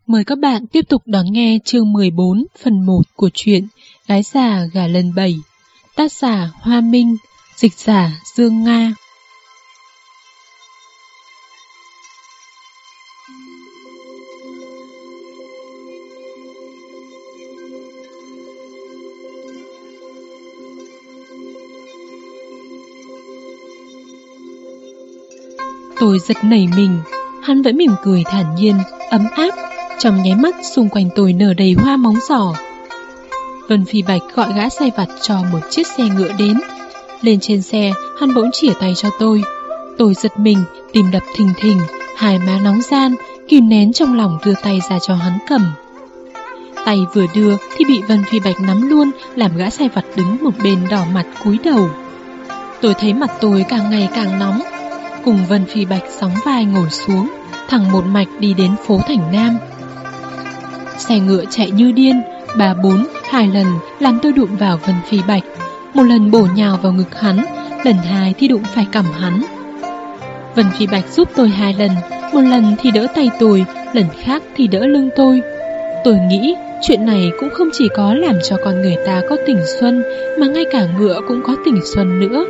Mời các bạn tiếp tục đón nghe chương 14 phần 1 của truyện Gái già gả lần 7, tác giả Hoa Minh, dịch giả Dương Nga. Tôi giật nảy mình, hắn vẫn mỉm cười thản nhiên, ấm áp. Trong nháy mắt xung quanh tôi nở đầy hoa móng giỏ. Vân Phi Bạch gọi gã sai vặt cho một chiếc xe ngựa đến. Lên trên xe, hắn bỗng chìa tay cho tôi. Tôi giật mình, tim đập thình thình, hai má nóng ran, kìm nén trong lòng đưa tay ra cho hắn cầm. Tay vừa đưa thì bị Vân Phi Bạch nắm luôn, làm gã sai vặt đứng một bên đỏ mặt cúi đầu. Tôi thấy mặt tôi càng ngày càng nóng. Cùng Vân Phi Bạch sóng vai ngồi xuống, thẳng một mạch đi đến phố Thành Nam. Xe ngựa chạy như điên, 3-4, 2 lần làm tôi đụng vào Vân Phi Bạch. Một lần bổ nhào vào ngực hắn, lần 2 thì đụng phải cằm hắn. Vân Phi Bạch giúp tôi 2 lần, một lần thì đỡ tay tôi, lần khác thì đỡ lưng tôi. Tôi nghĩ chuyện này cũng không chỉ có làm cho con người ta có tình xuân, mà ngay cả ngựa cũng có tình xuân nữa.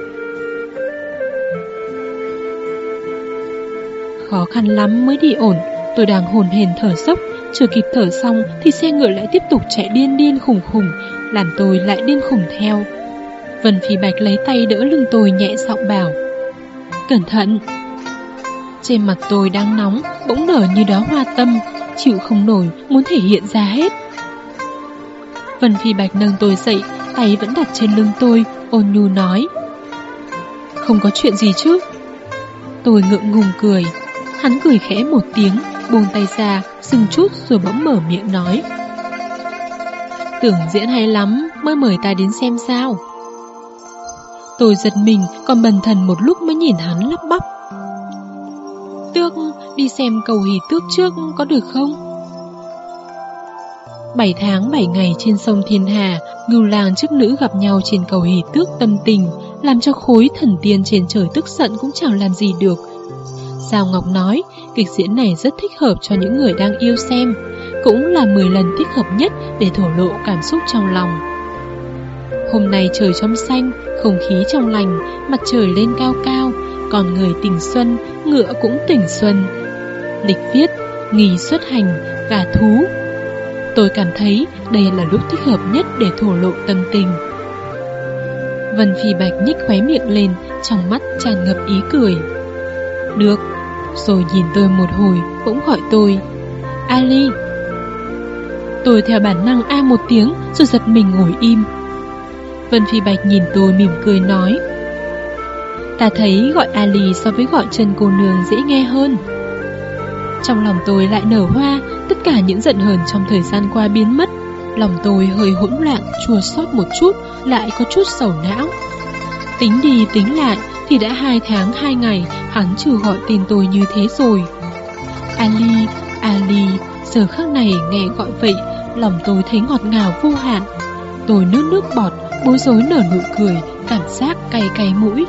Khó khăn lắm mới đi ổn, tôi đang hồn hển thở dốc, chưa kịp thở xong thì xe ngựa lại tiếp tục chạy điên điên khủng khủng, làm tôi lại điên khủng theo. Vân Phi Bạch lấy tay đỡ lưng tôi nhẹ giọng bảo: "Cẩn thận." Trên mặt tôi đang nóng, bỗng nở như đóa hoa tâm, chịu không nổi, muốn thể hiện ra hết. Vân Phi Bạch nâng tôi dậy, tay vẫn đặt trên lưng tôi, ôn nhu nói: "Không có chuyện gì chứ?" Tôi ngượng ngùng cười. Hắn cười khẽ một tiếng, buông tay ra, dừng chút rồi bỗng mở miệng nói: "Tưởng diễn hay lắm, mới mời ta đến xem sao." Tôi giật mình, còn bần thần một lúc mới nhìn hắn lắp bắp: "Tước, đi xem cầu hỷ tước trước có được không?" 7 tháng 7 ngày trên sông Thiên Hà, ngưu lang chức nữ gặp nhau trên cầu hỷ tước tâm tình, làm cho khối thần tiên trên trời tức giận cũng chẳng làm gì được. Giao Ngọc nói, kịch diễn này rất thích hợp cho những người đang yêu xem, cũng là 10 lần thích hợp nhất để thổ lộ cảm xúc trong lòng. Hôm nay trời trong xanh, không khí trong lành, mặt trời lên cao cao, còn người tình xuân, ngựa cũng tình xuân. Lịch viết, nghi xuất hành, gả thú. Tôi cảm thấy đây là lúc thích hợp nhất để thổ lộ tâm tình. Vân Phi Bạch nhếch khóe miệng lên, trong mắt tràn ngập ý cười. "Được." Rồi nhìn tôi một hồi, bỗng gọi tôi: "Ali." Tôi theo bản năng a một tiếng, rồi giật mình ngồi im. Vân Phi Bạch nhìn tôi mỉm cười nói: "Ta thấy gọi Ali so với gọi Trần cô nương dễ nghe hơn." Trong lòng tôi lại nở hoa, tất cả những giận hờn trong thời gian qua biến mất. Lòng tôi hơi hỗn loạn, chua xót một chút, lại có chút sầu não. Tính đi tính lại thì đã 2 tháng 2 ngày hắn chưa gọi tên tôi như thế rồi. Ali, Ali, giờ khắc này nghe gọi vậy, lòng tôi thấy ngọt ngào vô hạn. Tôi nuốt nước bọt, bối rối nở nụ cười, cảm giác cay cay mũi.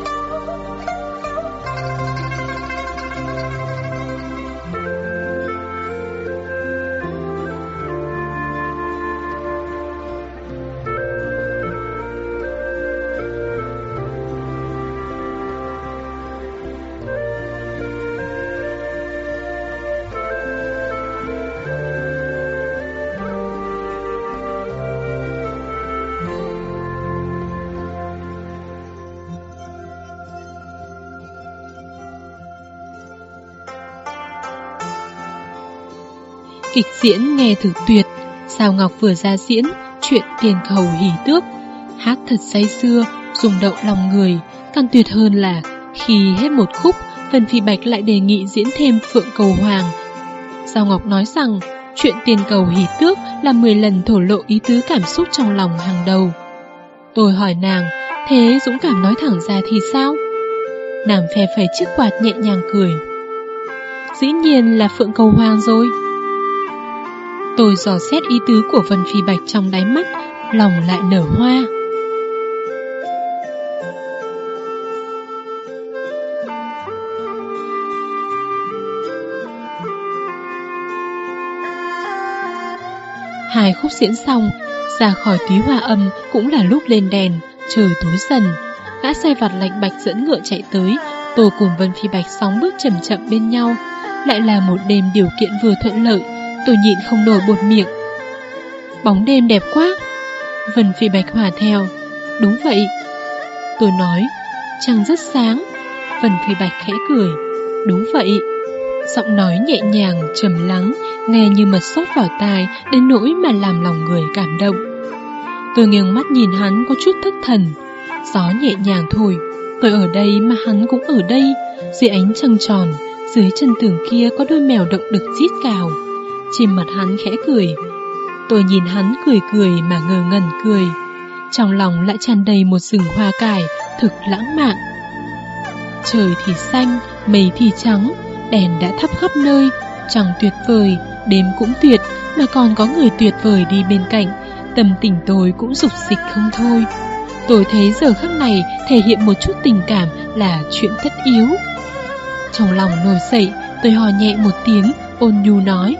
Kịch diễn nghe thực tuyệt. Giao Ngọc vừa ra diễn chuyện tiền cầu hỷ tước, hát thật say sưa, rung động lòng người. Càng tuyệt hơn là khi hết một khúc, Vân Phi Bạch lại đề nghị diễn thêm Phượng Cầu Hoàng. Giao Ngọc nói rằng chuyện tiền cầu hỷ tước là 10 lần thổ lộ ý tứ cảm xúc trong lòng hàng đầu. Tôi hỏi nàng, thế dũng cảm nói thẳng ra thì sao? Nàng phe phẩy chiếc quạt nhẹ nhàng cười: "Dĩ nhiên là Phượng Cầu Hoàng rồi." Tôi dò xét ý tứ của Vân Phi Bạch trong đáy mắt, lòng lại nở hoa. 2 khúc diễn xong, ra khỏi túy hoa âm cũng là lúc lên đèn, trời tối dần. Gã sai vặt lạch bạch dẫn ngựa chạy tới, tôi cùng Vân Phi Bạch sóng bước chậm chậm bên nhau. Lại là một đêm điều kiện vừa thuận lợi, tôi nhịn không nổi buột miệng. Bóng đêm đẹp quá. Vân Phi Bạch hòa theo. Đúng vậy. Tôi nói. Trăng rất sáng. Vân Phi Bạch khẽ cười. Đúng vậy. Giọng nói nhẹ nhàng, trầm lắng, nghe như mật xốp vào tai, đến nỗi mà làm lòng người cảm động. Tôi nghiêng mắt nhìn hắn có chút thất thần. Gió nhẹ nhàng thổi. Tôi ở đây mà hắn cũng ở đây. Dưới ánh trăng tròn, dưới chân tường kia có đôi mèo động đực rít cào. Trên mặt hắn khẽ cười. Tôi nhìn hắn cười cười mà ngơ ngẩn cười. Trong lòng lại tràn đầy một rừng hoa cải, thực lãng mạn. Trời thì xanh, mây thì trắng, đèn đã thắp khắp nơi. Trăng tuyệt vời, đêm cũng tuyệt, mà còn có người tuyệt vời đi bên cạnh. Tâm tình tôi cũng rục dịch không thôi. Tôi thấy giờ khắc này thể hiện một chút tình cảm là chuyện tất yếu. Trong lòng nổi dậy, tôi hò nhẹ một tiếng, ôn nhu nói.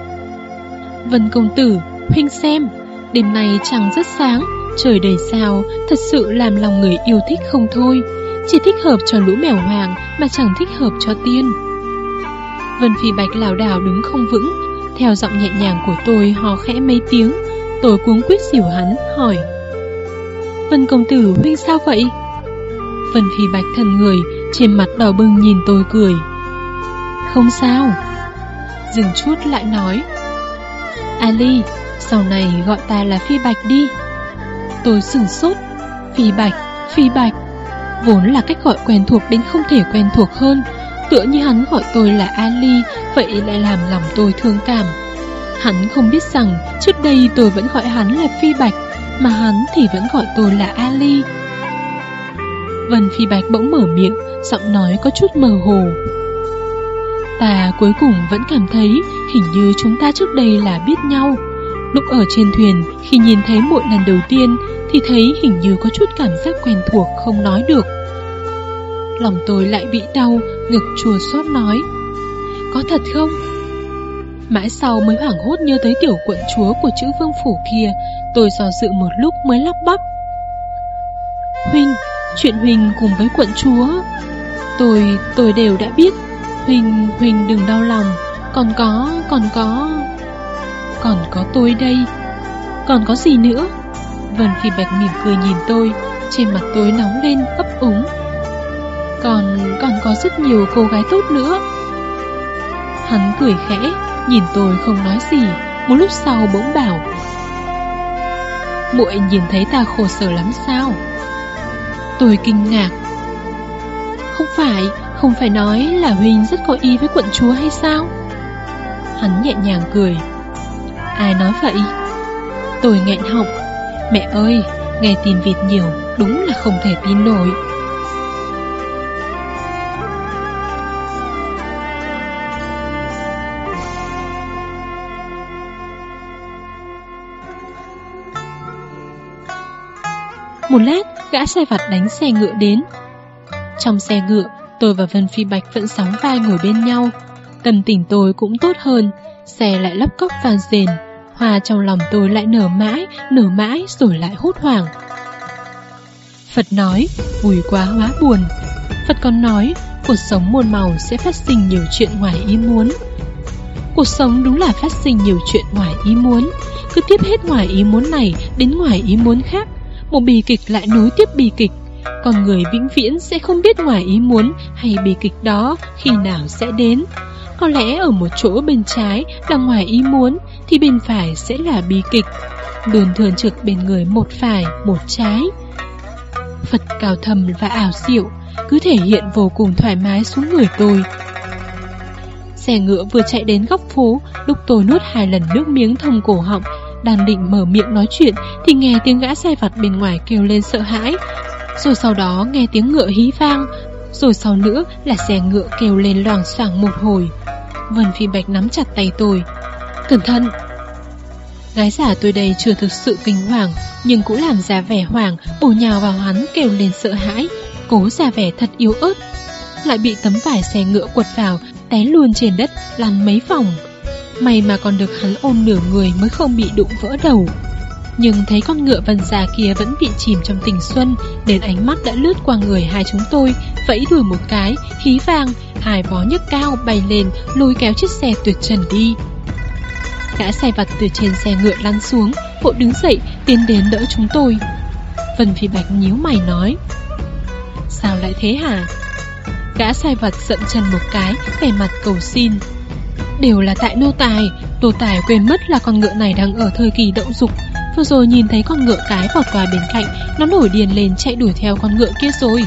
Vân công tử, huynh xem, đêm nay trăng rất sáng, trời đầy sao, thật sự làm lòng người yêu thích không thôi. Chỉ thích hợp cho lũ mèo hoàng mà chẳng thích hợp cho tiên. Vân Phi Bạch lảo đảo đứng không vững, theo giọng nhẹ nhàng của tôi hò khẽ mấy tiếng. Tôi cuống quýt xỉu hắn, hỏi. Vân công tử, huynh sao vậy? Vân Phi Bạch thần người, trên mặt đỏ bừng nhìn tôi cười. Không sao. Dừng chút lại nói. Ali, sau này gọi ta là Phi Bạch đi. Tôi sửng sốt. Phi Bạch, Phi Bạch, vốn là cách gọi quen thuộc đến không thể quen thuộc hơn. Tựa như hắn gọi tôi là Ali, vậy lại làm lòng tôi thương cảm. Hắn không biết rằng trước đây tôi vẫn gọi hắn là Phi Bạch, mà hắn thì vẫn gọi tôi là Ali. Vân Phi Bạch bỗng mở miệng, giọng nói có chút mơ hồ. Ta cuối cùng vẫn cảm thấy hình như chúng ta trước đây là biết nhau. Lúc ở trên thuyền, khi nhìn thấy muội lần đầu tiên thì thấy hình như có chút cảm giác quen thuộc không nói được. Lòng tôi lại bị đau, ngực chua xót nói. Có thật không? Mãi sau mới hoảng hốt nhớ tới tiểu quận chúa của chữ Vương Phủ kia. Tôi do dự một lúc mới lắp bắp. Huynh, chuyện Huynh cùng với quận chúa Tôi đều đã biết. Huynh đừng đau lòng. Còn có tôi đây. Còn có gì nữa? Vân Phi Bạch mỉm cười nhìn tôi. Trên mặt tôi nóng lên ấp úng. Còn có rất nhiều cô gái tốt nữa. Hắn cười khẽ, nhìn tôi không nói gì. Một lúc sau bỗng bảo. Muội nhìn thấy ta khổ sở lắm sao? Tôi kinh ngạc. Không phải nói là Huynh rất có ý với quận chúa hay sao? Hắn nhẹ nhàng cười. Ai nói vậy? Tôi nghẹn họng. Mẹ ơi, nghe tin vịt nhiều, đúng là không thể tin nổi. Một lát, gã sai vặt đánh xe ngựa đến. Trong xe ngựa, tôi và Vân Phi Bạch vẫn sóng vai ngồi bên nhau. Tâm tình tôi cũng tốt hơn. Xe lại lóc cóc vang rền. Hoa trong lòng tôi lại nở mãi rồi lại hốt hoảng. Phật nói, vui quá hóa buồn. Phật còn nói, cuộc sống muôn màu sẽ phát sinh nhiều chuyện ngoài ý muốn. Cuộc sống đúng là phát sinh nhiều chuyện ngoài ý muốn. Cứ tiếp hết ngoài ý muốn này đến ngoài ý muốn khác. Một bi kịch lại nối tiếp bi kịch. Con người vĩnh viễn sẽ không biết ngoài ý muốn hay bi kịch đó khi nào sẽ đến. Có lẽ ở một chỗ bên trái là ngoài ý muốn thì bên phải sẽ là bi kịch. Luôn thường trực bên người một phải một trái. Phật cao thầm và ảo diệu, cứ thể hiện vô cùng thoải mái xuống người tôi. Xe ngựa vừa chạy đến góc phố, lúc tôi nuốt 2 lần nước miếng thông cổ họng, đang định mở miệng nói chuyện thì nghe tiếng gã sai vặt bên ngoài kêu lên sợ hãi. Rồi sau đó nghe tiếng ngựa hí vang. Rồi sau nữa là xe ngựa kêu lên loảng xoảng một hồi. Vân Phi Bạch nắm chặt tay tôi. Cẩn thận. Gái giả tôi đây chưa thực sự kinh hoàng, nhưng cũng làm ra vẻ hoảng, bổ nhào vào hắn kêu lên sợ hãi, cố ra vẻ thật yếu ớt. Lại bị tấm vải xe ngựa quật vào, té luôn trên đất, lăn mấy vòng. may mà còn được hắn ôm nửa người mới không bị đụng vỡ đầu. Nhưng thấy con ngựa vân già kia vẫn bị chìm trong tình xuân, nên ánh mắt đã lướt qua người hai chúng tôi, vẫy đuổi một cái, khí vàng, hai vó nhấc cao bay lên, lôi kéo chiếc xe tuyệt trần đi. Gã sai vặt từ trên xe ngựa lăn xuống, vội đứng dậy tiến đến đỡ chúng tôi. Vân Phi Bạch nhíu mày nói: sao lại thế hả? Gã sai vặt dậm chân một cái, vẻ mặt cầu xin: đều là tại nô tài quên mất là con ngựa này đang ở thời kỳ động dục. Vừa rồi nhìn thấy con ngựa cái vọt qua bên cạnh, nó nổi điên lên chạy đuổi theo con ngựa kia rồi.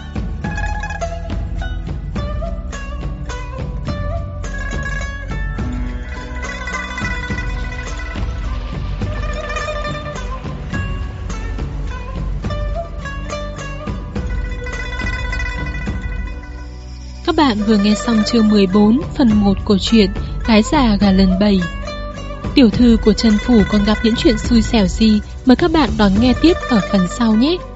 Các bạn vừa nghe xong chương 14 phần 1 của truyện Gái già gà lần 7. Tiểu thư của Trần Phủ còn gặp những chuyện xui xẻo gì? Mời các bạn đón nghe tiếp ở phần sau nhé.